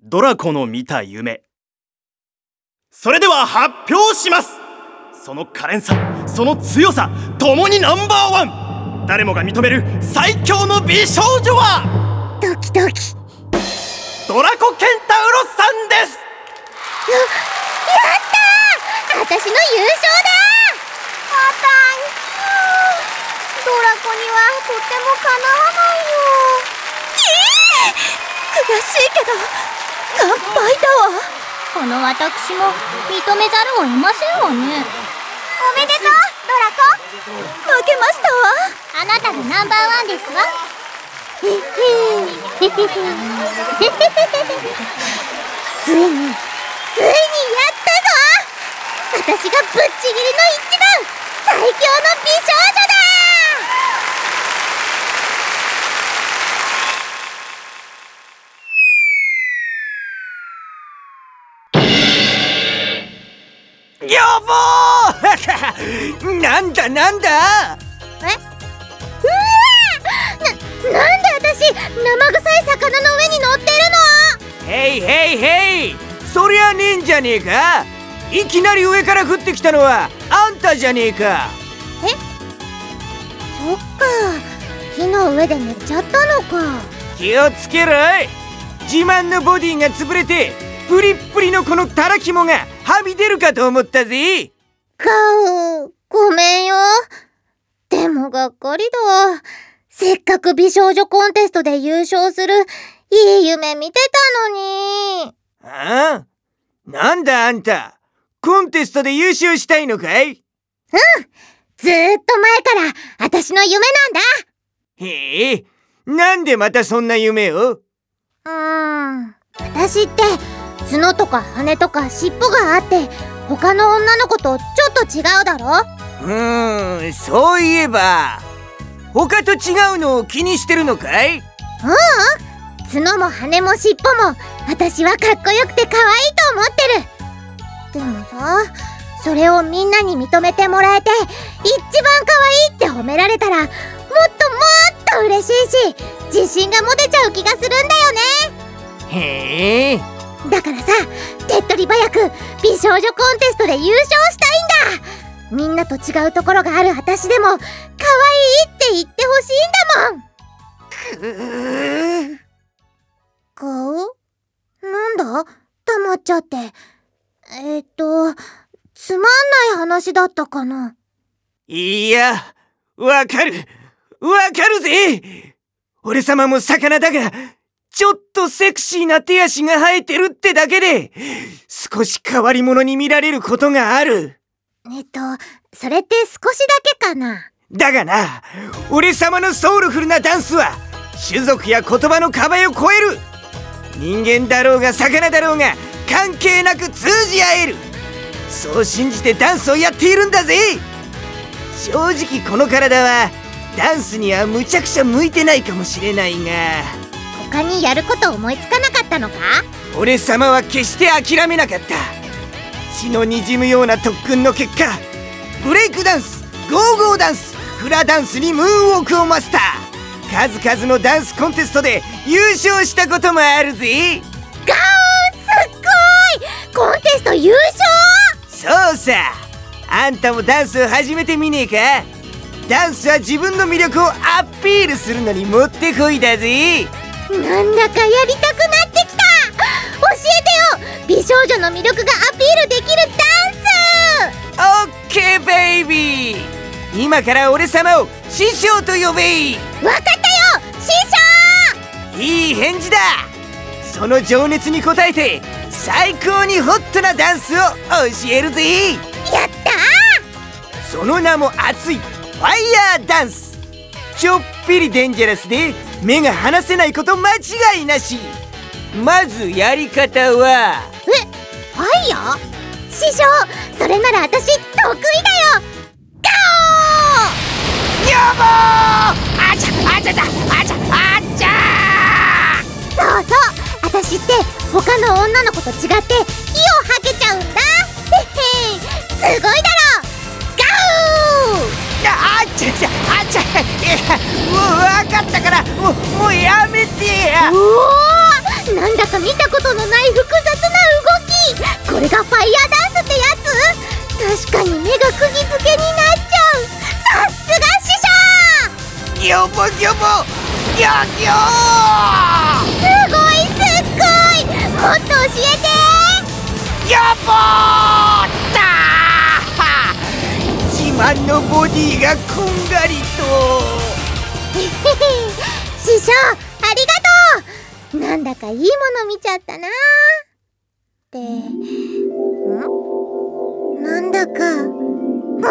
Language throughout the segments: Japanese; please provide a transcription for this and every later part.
ドラコの見た夢。それでは発表します。その可憐さ、その強さ、ともにナンバーワン。誰もが認める最強の美少女はドキドキ。 ドラコケンタウロスさんです。 やったー、私の優勝だ。ドラコにはとてもかなわないよ。悔しいけど乾杯だわ。 この私も認めざるを得ませんわね。 おめでとうドラコ。負けましたわ。 あなたがナンバーワンですわ。 ついにやったぞ。私がぶっちぎりの一番最強の美少女だ。 やばーなんだなんだ。 なんで私生臭い魚の上に乗ってるの？ ヘイヘイヘイ、そりゃねえんじゃねえか。いきなり上から降ってきたのはあんたじゃねえか。 そっか、木の上で寝ちゃったのか。 気をつけろい。自慢のボディが潰れてプリップリのこのたらきもがはみ出るかと思ったぜ。 ごめんよ。でもがっかりだわ。せっかく美少女コンテストで優勝するいい夢見てたのに。 ああ、なんだあんた、コンテストで優勝したいのかい？ ずーっと前から私の夢なんだ。 へえ、なんでまたそんな夢を？ 私って角とか羽とか尻尾があって他の女の子とちょっと違うだろ？ そういえば他と違うのを気にしてるのかい？ 角も羽も尻尾も私はかっこよくて可愛いと思ってる。でもさ、それをみんなに認めてもらえて一番可愛いって褒められたらもっともっと嬉しいし自信が持てちゃう気がするんだよね。 へえ、 だからさ、手っ取り早く美少女コンテストで優勝したいんだ。みんなと違うところがある私でも可愛いって言ってほしいんだもん。顔？なんだ？黙っちゃって。つまんない話だったかな。 いや、わかるぜ。俺様も魚だがちょっとセクシーな手足が生えてるってだけで少し変わり者に見られることがある。 それって少しだけかな。 だがな、俺様のソウルフルなダンスは種族や言葉の壁を越える。人間だろうが魚だろうが関係なく通じ合える。そう信じてダンスをやっているんだぜ。正直この体はダンスにはむちゃくちゃ向いてないかもしれないが、 他にやること思いつかなかったのか？ 俺様は決して諦めなかった。血のにじむような特訓の結果、ブレイクダンス、ゴーゴーダンス、フラダンスにムーンウォークをマスター。数々のダンスコンテストで優勝したこともあるぜ。 ガオー、すっごい！コンテスト優勝？ そうさ、あんたもダンスを始めてみねえか？ダンスは自分の魅力をアピールするのにもってこいだぜ。 なんだかやりたくなってきた。教えてよ、美少女の魅力がアピールできるダンス。 オッケーベイビー、今から俺様を師匠と呼べ。 わかったよ、師匠。 いい返事だ。その情熱に応えて最高にホットなダンスを教えるぜ。 やったー。 その名も熱いファイヤーダンス。ちょっぴりデンジャラスで目が離せないこと間違いなし。まずやり方はファイヤー？師匠、それなら私得意だよ。ガオー！ やばー！あちゃあちゃだあちゃあちゃー。 そうそう、私って他の女の子と違って火を吐けちゃうんだ。すごいだろ。ガオー！ あちゃちゃあちゃ、もう分かったからもうやめてや。 おお、 なんだか見たことのない複雑な動き。これがファイヤーダンスってやつ。確かに目が釘付けになっちゃう。さすが師匠。 ギョボギョボギョギョすごいすっごい。もっと教えて。 ギョボーだー。自慢のボディがこんがりと。 師匠ありがとう。なんだかいいもの見ちゃったな。なんだかくんくん、お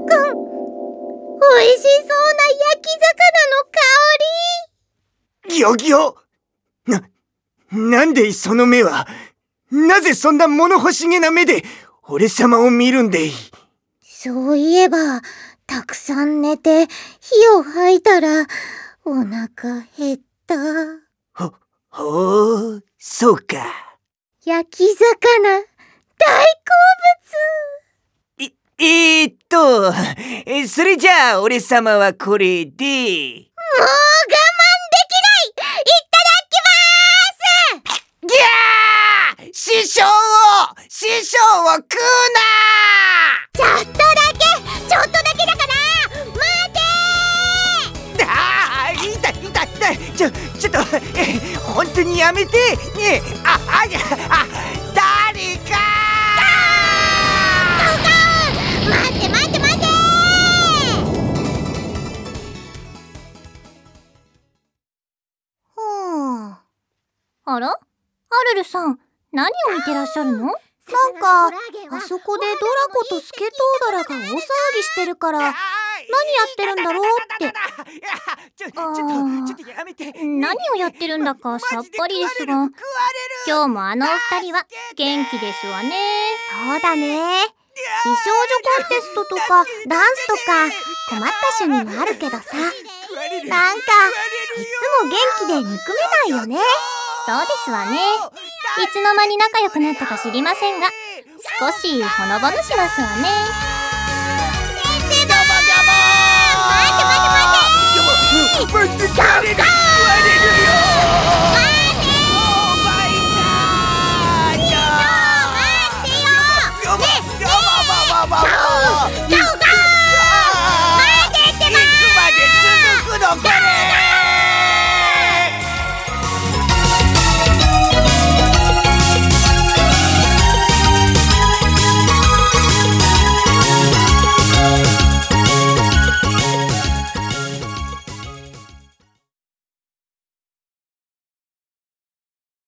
いしそうな焼き魚の香り。 ギョギョなんでその目は。なぜそんな物欲しげな目で俺様を見るんでい。 そういえばたくさん寝て火を吐いたらお腹減った。 ほう、そうか。 焼き魚大好物。それじゃあ俺様はこれで。もう我慢できない。 いただきまーす。 ギャー。師匠を食うな。 ちょっとだけだから待てー。ちょっと本当にやめてねえ。誰か待てあら、アルルさん、何を見てらっしゃるの？なんかあそこでドラコとスケトウダラが大騒ぎしてるから、何やってるんだろうって。何をやってるんだかさっぱりですが、今日もあのお二人は元気ですわね。 そうだね。美少女コンテストとかダンスとか困った趣味もあるけどさ、なんかいつも元気で憎めないよね。 そうですわね。いつの間に仲良くなったか知りませんが、少しほのぼのしますわね。 待って。食われるよ。